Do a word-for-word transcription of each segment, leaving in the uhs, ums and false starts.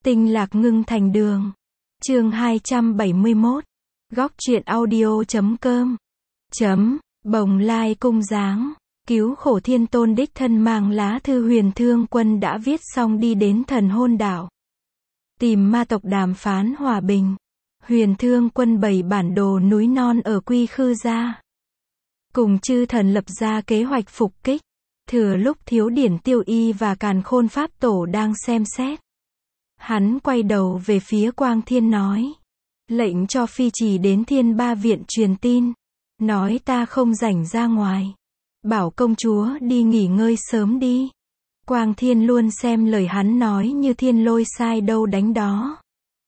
Tinh lạc ngưng thành đường. Chương hai trăm bảy mươi mốt. Góc truyện audio chấm com. Chấm, Bồng Lai cung dáng. Cứu khổ thiên tôn đích thân mang lá thư Huyền Thương Quân đã viết xong đi đến Thần Hôn đảo. Tìm ma tộc đàm phán hòa bình. Huyền Thương Quân bày bản đồ núi non ở Quy Khư ra. Cùng chư thần lập ra kế hoạch phục kích. Thừa lúc Thiếu Điển Tiêu Y và Càn Khôn Pháp Tổ đang xem xét. Hắn quay đầu về phía Quang Thiên nói. Lệnh cho phi trì đến Thiên Ba Viện truyền tin. Nói ta không rảnh ra ngoài. Bảo công chúa đi nghỉ ngơi sớm đi. Quang Thiên luôn xem lời hắn nói như thiên lôi sai đâu đánh đó.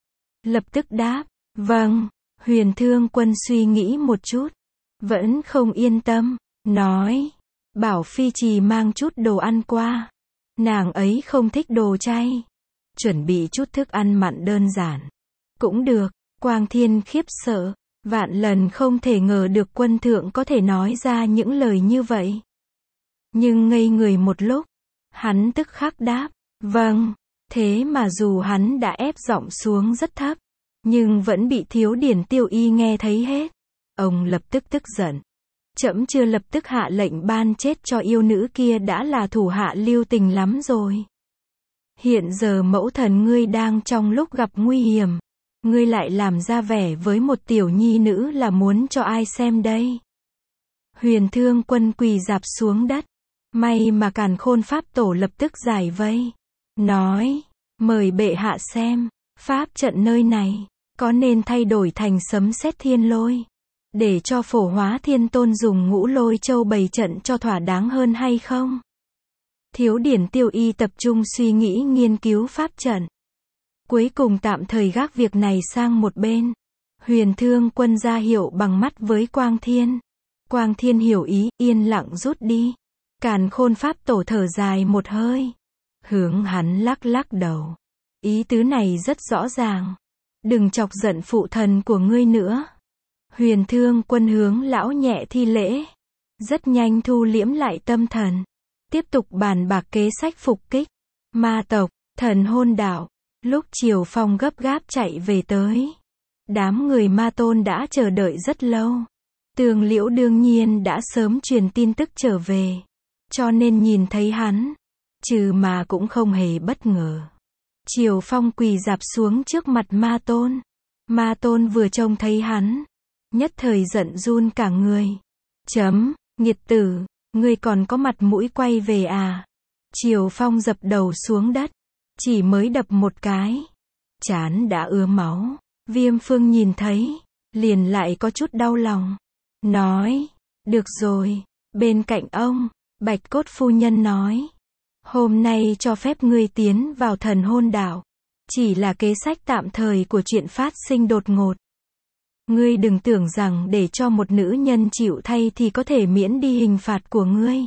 Lập tức đáp. Vâng. Huyền Thương Quân suy nghĩ một chút. Vẫn không yên tâm. Nói. Bảo phi trì mang chút đồ ăn qua. Nàng ấy không thích đồ chay. Chuẩn bị chút thức ăn mặn đơn giản. Cũng được. Quang Thiên khiếp sợ. Vạn lần không thể ngờ được quân thượng có thể nói ra những lời như vậy. Nhưng ngây người một lúc. Hắn tức khắc đáp. Vâng. Thế mà dù hắn đã ép giọng xuống rất thấp. Nhưng vẫn bị Thiếu Điển Tiêu Y nghe thấy hết. Ông lập tức tức giận. Trẫm chưa lập tức hạ lệnh ban chết cho yêu nữ kia đã là thủ hạ lưu tình lắm rồi. Hiện giờ mẫu thần ngươi đang trong lúc gặp nguy hiểm. Ngươi lại làm ra vẻ với một tiểu nhi nữ là muốn cho ai xem đây. Huyền Thương Quân quỳ rạp xuống đất. May mà Càn Khôn Pháp Tổ lập tức giải vây. Nói, mời bệ hạ xem, pháp trận nơi này, có nên thay đổi thành sấm sét thiên lôi. Để cho Phổ Hóa Thiên Tôn dùng ngũ lôi châu bày trận cho thỏa đáng hơn hay không? Thiếu Điển Tiêu Y tập trung suy nghĩ nghiên cứu pháp trận. Cuối cùng tạm thời gác việc này sang một bên. Huyền Thương Quân ra hiệu bằng mắt với Quang Thiên. Quang Thiên hiểu ý, yên lặng rút đi. Càn Khôn Pháp Tổ thở dài một hơi. Hướng hắn lắc lắc đầu. Ý tứ này rất rõ ràng. Đừng chọc giận phụ thần của ngươi nữa. Huyền Thương Quân hướng lão nhẹ thi lễ. Rất nhanh thu liễm lại tâm thần. Tiếp tục bàn bạc kế sách phục kích. Ma tộc, Thần Hôn đảo. Lúc Triều Phong gấp gáp chạy về tới. Đám người Ma Tôn đã chờ đợi rất lâu. Tường Liễu đương nhiên đã sớm truyền tin tức trở về. Cho nên nhìn thấy hắn. Trừ mà cũng không hề bất ngờ. Triều Phong quỳ rạp xuống trước mặt Ma Tôn. Ma Tôn vừa trông thấy hắn. Nhất thời giận run cả người. Chấm, nghiệt tử, ngươi còn có mặt mũi quay về à? Triều Phong dập đầu xuống đất. Chỉ mới đập một cái. Trán đã ứa máu. Viêm Phương nhìn thấy. Liền lại có chút đau lòng. Nói. Được rồi. Bên cạnh ông. Bạch Cốt phu nhân nói. Hôm nay cho phép ngươi tiến vào Thần Hôn đảo. Chỉ là kế sách tạm thời của chuyện phát sinh đột ngột. Ngươi đừng tưởng rằng để cho một nữ nhân chịu thay thì có thể miễn đi hình phạt của ngươi.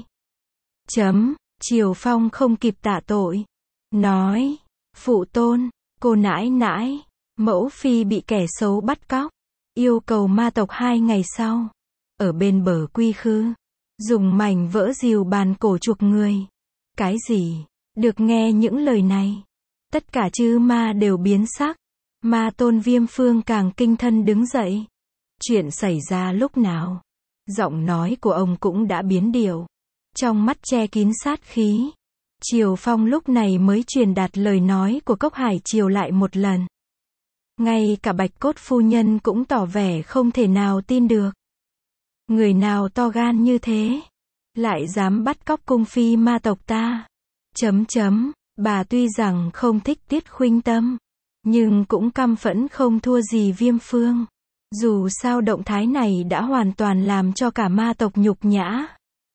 Chấm. Triều Phong không kịp tạ tội. Nói. Phụ tôn, cô nãi nãi, mẫu phi bị kẻ xấu bắt cóc. Yêu cầu ma tộc hai ngày sau. Ở bên bờ Quy Khư. Dùng mảnh vỡ rìu bàn cổ chuộc người. Cái gì? Được nghe những lời này. Tất cả chư ma đều biến sắc. Ma Tôn Viêm Phương càng kinh thân đứng dậy. Chuyện xảy ra lúc nào? Giọng nói của ông cũng đã biến điệu. Trong mắt che kín sát khí. Triều Phong lúc này mới truyền đạt lời nói của Cốc Hải Triều lại một lần. Ngay cả Bạch Cốt phu nhân cũng tỏ vẻ không thể nào tin được. Người nào to gan như thế? Lại dám bắt cóc cung phi ma tộc ta? Chấm chấm, bà tuy rằng không thích Tiết Khuynh Tâm. Nhưng cũng căm phẫn không thua gì Viêm Phương. Dù sao động thái này đã hoàn toàn làm cho cả ma tộc nhục nhã.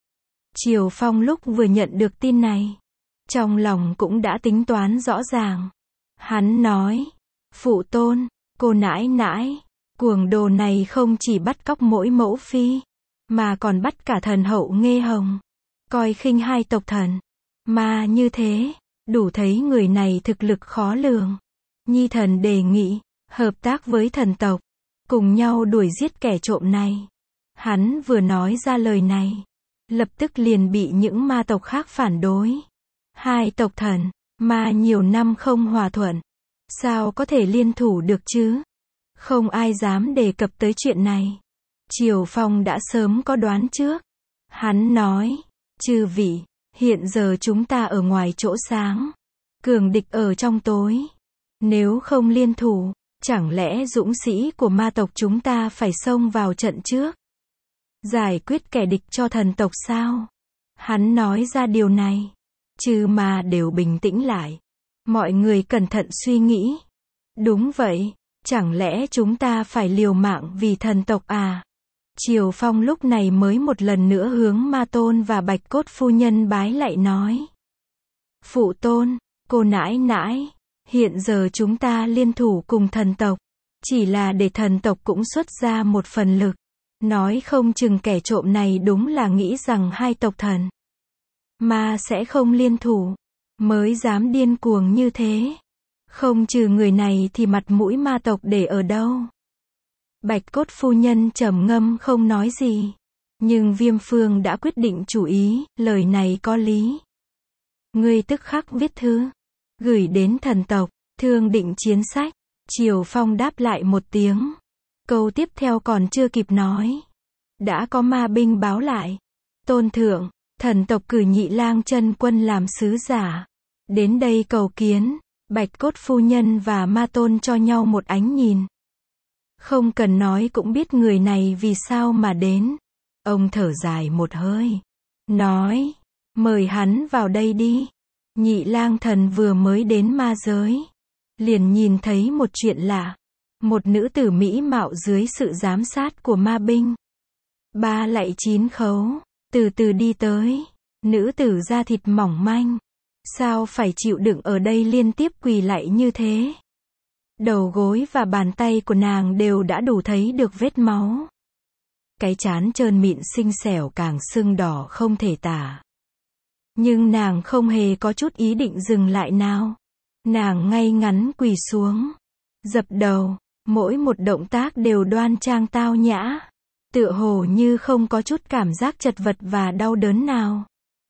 Triều Phong lúc vừa nhận được tin này. Trong lòng cũng đã tính toán rõ ràng. Hắn nói. Phụ tôn, cô nãi nãi. Cuồng đồ này không chỉ bắt cóc mỗi mẫu phi. Mà còn bắt cả thần hậu Nghê Hồng. Coi khinh hai tộc thần. Mà như thế. Đủ thấy người này thực lực khó lường. Nhi thần đề nghị. Hợp tác với thần tộc. Cùng nhau đuổi giết kẻ trộm này. Hắn vừa nói ra lời này. Lập tức liền bị những ma tộc khác phản đối. Hai tộc thần, ma nhiều năm không hòa thuận. Sao có thể liên thủ được chứ? Không ai dám đề cập tới chuyện này. Triều Phong đã sớm có đoán trước. Hắn nói, chư vị, hiện giờ chúng ta ở ngoài chỗ sáng, cường địch ở trong tối. Nếu không liên thủ, chẳng lẽ dũng sĩ của ma tộc chúng ta phải xông vào trận trước, giải quyết kẻ địch cho thần tộc sao? Hắn nói ra điều này, chư ma đều bình tĩnh lại. Mọi người cẩn thận suy nghĩ. Đúng vậy, chẳng lẽ chúng ta phải liều mạng vì thần tộc à? Triều Phong lúc này mới một lần nữa hướng Ma Tôn và Bạch Cốt phu nhân bái lạy nói. Phụ tôn, cô nãi nãi, hiện giờ chúng ta liên thủ cùng thần tộc, chỉ là để thần tộc cũng xuất ra một phần lực. Nói không chừng kẻ trộm này đúng là nghĩ rằng hai tộc thần ma sẽ không liên thủ, mới dám điên cuồng như thế. Không trừ người này thì mặt mũi ma tộc để ở đâu? Bạch Cốt phu nhân trầm ngâm không nói gì. Nhưng Viêm Phương đã quyết định chủ ý, lời này có lý. Ngươi tức khắc viết thư, gửi đến thần tộc, thương định chiến sách. Triều Phong đáp lại một tiếng. Câu tiếp theo còn chưa kịp nói, đã có ma binh báo lại. Tôn thượng, thần tộc cử Nhị Lang Chân Quân làm sứ giả, đến đây cầu kiến. Bạch Cốt phu nhân và Ma Tôn cho nhau một ánh nhìn. Không cần nói cũng biết người này vì sao mà đến. Ông thở dài một hơi, nói, mời hắn vào đây đi. Nhị Lang Thần vừa mới đến ma giới, liền nhìn thấy một chuyện lạ. Một nữ tử mỹ mạo dưới sự giám sát của ma binh. Ba lạy chín khấu, từ từ đi tới. Nữ tử da thịt mỏng manh. Sao phải chịu đựng ở đây liên tiếp quỳ lạy như thế? Đầu gối và bàn tay của nàng đều đã đủ thấy được vết máu. Cái trán trơn mịn xinh xẻo càng sưng đỏ không thể tả. Nhưng nàng không hề có chút ý định dừng lại nào. Nàng ngay ngắn quỳ xuống, dập đầu, mỗi một động tác đều đoan trang tao nhã, tựa hồ như không có chút cảm giác chật vật và đau đớn nào.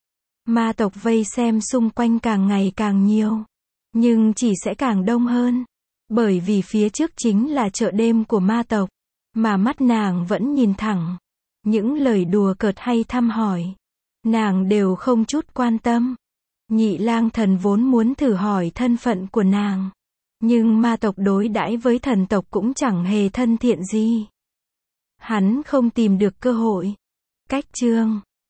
Ma tộc vây xem xung quanh càng ngày càng nhiều, nhưng chỉ sẽ càng đông hơn, bởi vì phía trước chính là chợ đêm của ma tộc, mà mắt nàng vẫn nhìn thẳng. Những lời đùa cợt hay thăm hỏi, nàng đều không chút quan tâm. Nhị Lang Thần vốn muốn thử hỏi thân phận của nàng, nhưng ma tộc đối đãi với thần tộc cũng chẳng hề thân thiện gì. Hắn không tìm được cơ hội. Cách chương